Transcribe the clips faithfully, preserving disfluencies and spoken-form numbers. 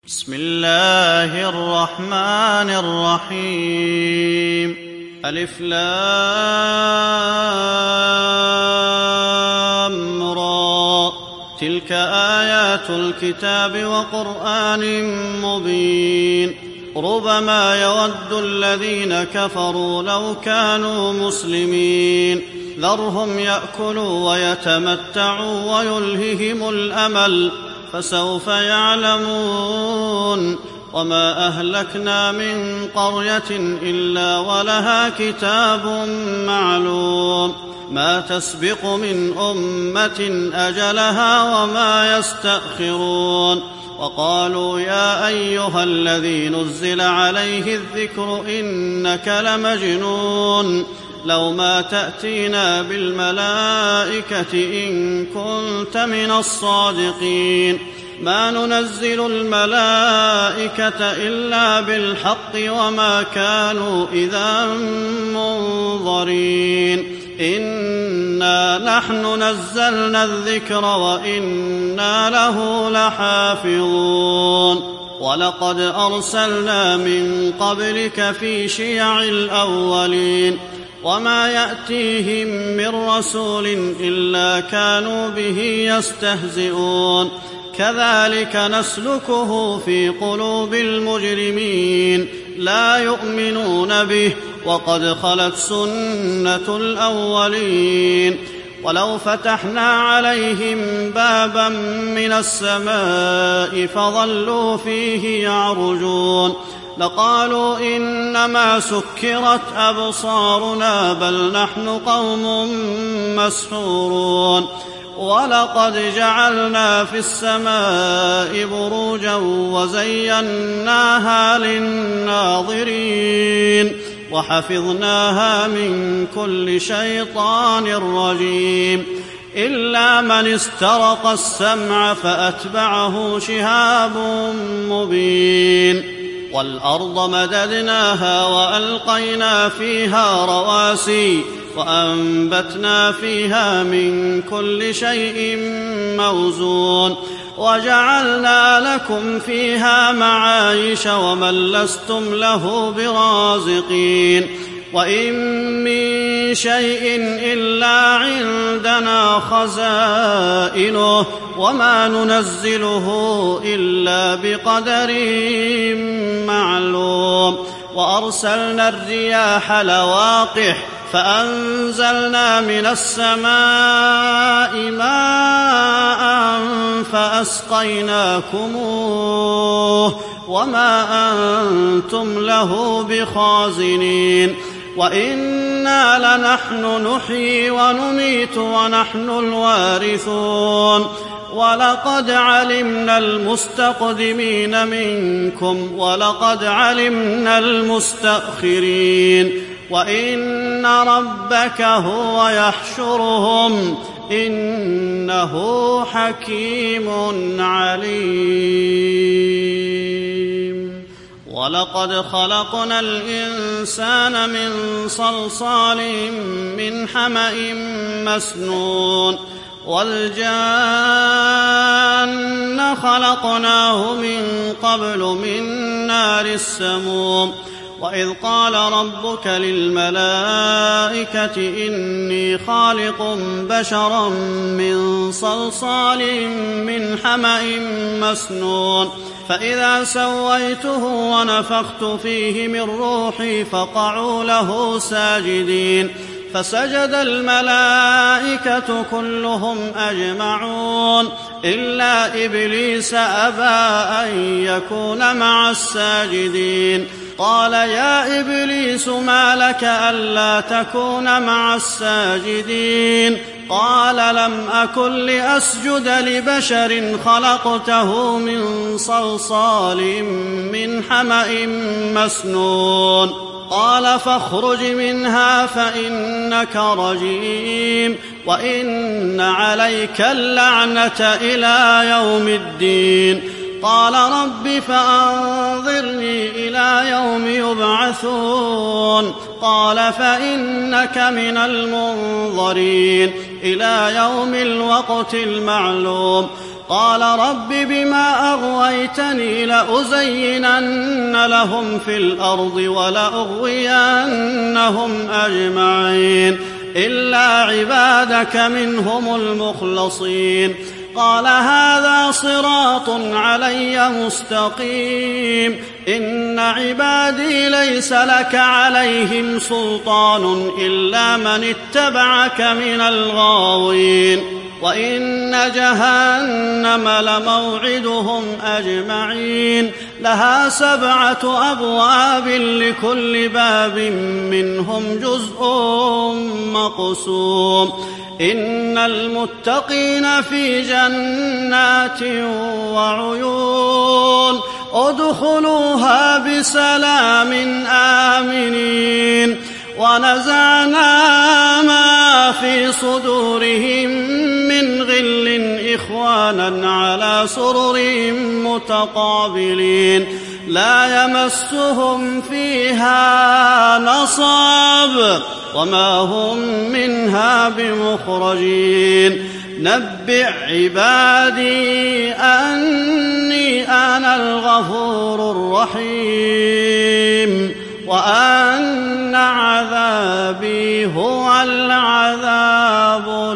بسم الله الرحمن الرحيم. ألف لام را، تلك آيات الكتاب وقرآن مبين. ربما يود الذين كفروا لو كانوا مسلمين، ذرهم يأكلوا ويتمتعوا ويلههم الأمل، فسوف يعلمون. وما أهلكنا من قرية إلا ولها كتاب معلوم، ما تسبق من أمة أجلها وما يستأخرون. وقالوا يا أيها الذي نزل عليه الذكر إنك لمجنون، لو ما تأتينا بالملائكة إن كنت من الصادقين. ما ننزل الملائكة إلا بالحق وما كانوا إذا منظرين. إنا نحن نزلنا الذكر وإنا له لحافظون. ولقد أرسلنا من قبلك في شيع الأولين، وما يأتيهم من رسول إلا كانوا به يستهزئون. كذلك نسلكه في قلوب المجرمين، لا يؤمنون به وقد خلت سنة الأولين. ولو فتحنا عليهم بابا من السماء فظلوا فيه يعرجون لقالوا إنما سكرت أبصارنا بل نحن قوم مسحورون. ولقد جعلنا في السماء بروجا وزيناها للناظرين وحفظناها من كل شيطان رجيم، إلا من استرق السمع فأتبعه شهاب مبين. والأرض مددناها وألقينا فيها رواسي وأنبتنا فيها من كل شيء موزون، وجعلنا لكم فيها معايش ومن لستم له برازقين. وإن من شيء إلا عندنا خزائنه وما ننزله إلا بقدر معلوم. وأرسلنا الرياح لواقح فأنزلنا من السماء ماء فأسقيناكموه وما أنتم له بخازنين. وإنا لنحن نحيي ونميت ونحن الوارثون. ولقد علمنا المستقدمين منكم ولقد علمنا المستأخرين. وإن ربك هو يحشرهم إنه حكيم عليم. ولقد خلقنا الإنسان من صلصال من حمأ مسنون. والجان خلقناه من قبل من نار السموم. وإذ قال ربك للملائكة إني خالق بشرا من صلصال من حمأ مسنون، فإذا سويته ونفخت فيه من روحي فقعوا له ساجدين. فسجد الملائكة كلهم أجمعون إلا إبليس أبى أن يكون مع الساجدين. قال يا إبليس ما لك ألا تكون مع الساجدين؟ قال لم أكن لأسجد لبشر خلقته من صلصال من حمأ مسنون. قال فاخرج منها فإنك رجيم وإن عليك اللعنة إلى يوم الدين. قال رب فأنظرني إلى يوم يبعثون. قال فإنك من المنظرين إلى يوم الوقت المعلوم. قال رب بما أغويتني لأزينن لهم في الأرض ولأغوينهم أجمعين إلا عبادك منهم المخلصين قال هذا صراط علي مستقيم إن عبادي ليس لك عليهم سلطان إلا من اتبعك من الغاوين وإن جهنم لموعدهم أجمعين لها سبعة أبواب لكل باب منهم جزء مقسوم إن المتقين في جنات وعيون ادخلوها بسلام آمنين ونزعنا ما في صدورهم من غل إخوانا على سرر متقابلين لا يمسهم فيها نصب وما هم منها بمخرجين نبئ عبادي أني أنا الغفور الرحيم وأن عذابي هو العذاب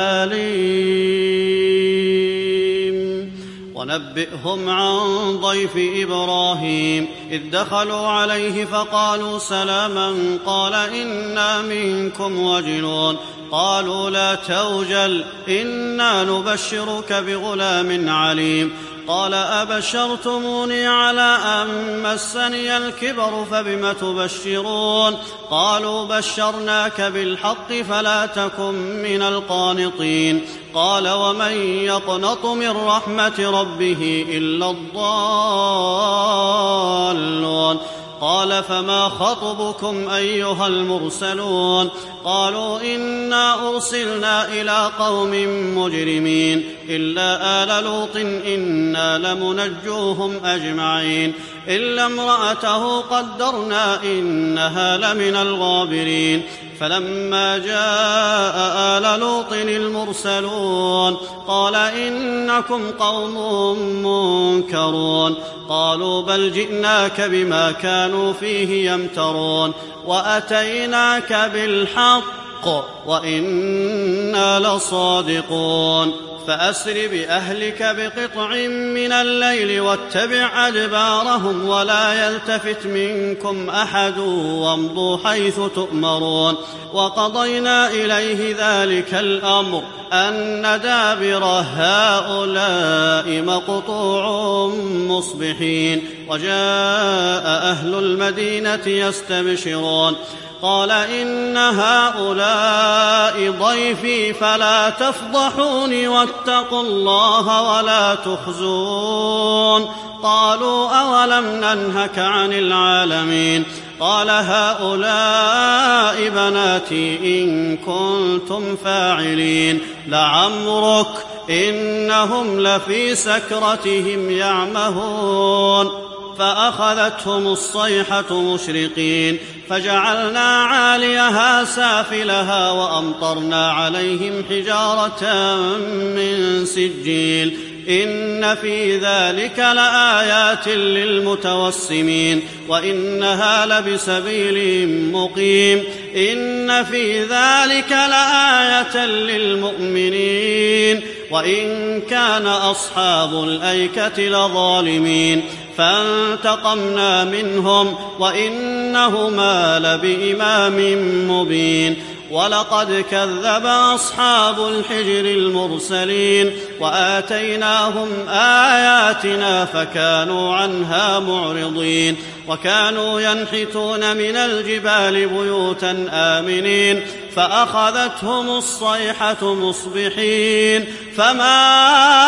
الأليم ونبئهم عن ضيف إبراهيم إذ دخلوا عليه فقالوا سلاما قال إنا منكم وجلون قالوا لا توجل إنا نبشرك بغلام عليم قال أبشرتموني على أن مسني الكبر فبم تبشرون قالوا بشرناك بالحق فلا تكن من القانطين قال ومن يقنط من رحمة ربه إلا الضالون قال فما خطبكم أيها المرسلون قالوا إنا أرسلنا إلى قوم مجرمين إلا آل لوط إنا لمنجوهم أجمعين إلا امرأته قدرنا إنها لمن الغابرين فلما جاء آل لوط المرسلون قال إنكم قوم منكرون قالوا بل جئناك بما كانوا فيه يمترون وأتيناك بالحق وإنا لصادقون فأسر بأهلك بقطع من الليل واتبع أدبارهم ولا يلتفت منكم أحد وامضوا حيث تؤمرون وقضينا إليه ذلك الأمر أن دابر هؤلاء مقطوع مصبحين وجاء أهل المدينة يستبشرون قال إن هؤلاء ضيفي فلا تفضحوني واتقوا الله ولا تخزون قالوا أولم ننهك عن العالمين قال هؤلاء بناتي إن كنتم فاعلين لعمرك إنهم لفي سكرتهم يعمهون فأخذتهم الصيحة مشرقين فجعلنا عاليها سافلها وأمطرنا عليهم حجارة من سجيل إن في ذلك لآيات للمتوسمين وإنها لبسبيل مقيم إن في ذلك لآية للمؤمنين وإن كان أصحاب الأيكة لظالمين فانتقمنا منهم وإنهما لبإمام مبين ولقد كذب أصحاب الحجر المرسلين وآتيناهم آياتنا فكانوا عنها معرضين وكانوا ينحتون من الجبال بيوتا آمنين فأخذتهم الصيحة مصبحين فما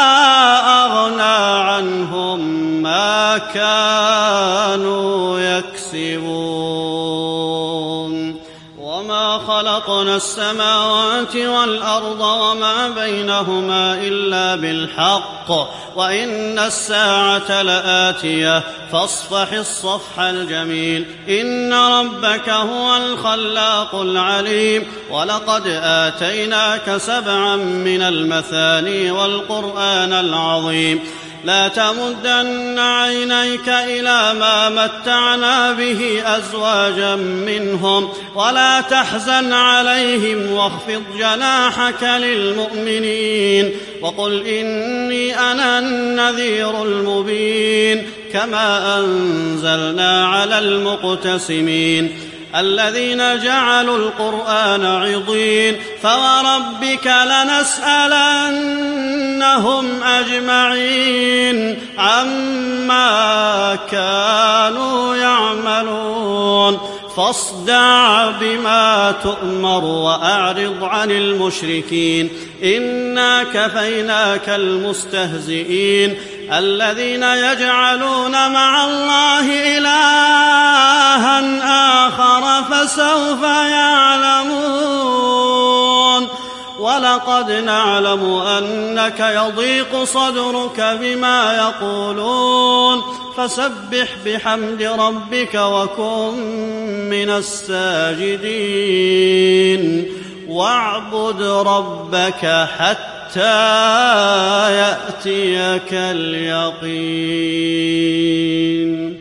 أغنى عنهم ما كانوا يكسبون وما خلقنا السماوات والأرض وما بينهما إلا بالحق وإن الساعة لآتية فاصفح الصفح الجميل إن ربك هو الخلاق العليم ولقد آتيناك سبعا من المثاني والقرآن العظيم لا تمدن عينيك إلى ما متعنا به أزواجا منهم ولا تحزن عليهم واخفض جناحك للمؤمنين وقل إني أنا النذير المبين كما أنزلنا على المقتسمين الذين جعلوا القرآن عضين فوربك لنسألنهم أجمعين عما كانوا يعملون فاصدع بما تؤمر وأعرض عن المشركين إنا كفيناك المستهزئين الذين يجعلون مع الله إلها آخر فسوف يعلمون ولقد نعلم أنك يضيق صدرك بما يقولون فسبح بحمد ربك وكن من الساجدين واعبد ربك حتى يأتيك اليقين.